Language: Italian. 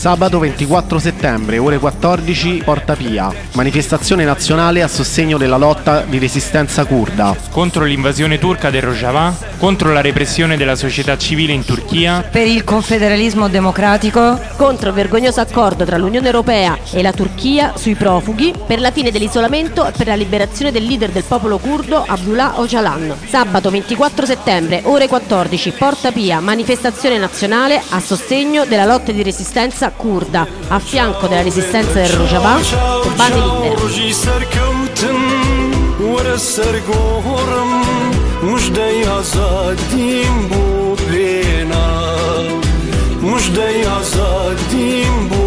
Sabato 24 settembre, ore 14, Porta Pia. Manifestazione nazionale a sostegno della lotta di resistenza curda. Contro l'invasione turca del Rojava, contro la repressione della società civile in Turchia, per il confederalismo democratico, contro il vergognoso accordo tra l'Unione Europea e la Turchia sui profughi, per la fine dell'isolamento e per la liberazione del leader del popolo curdo Abdullah Öcalan. Sabato 24 settembre, ore 14, Porta Pia, manifestazione nazionale a sostegno della lotta di resistenza curda, a fianco della resistenza del Rojava, Kobani libera. مجدي آزادیم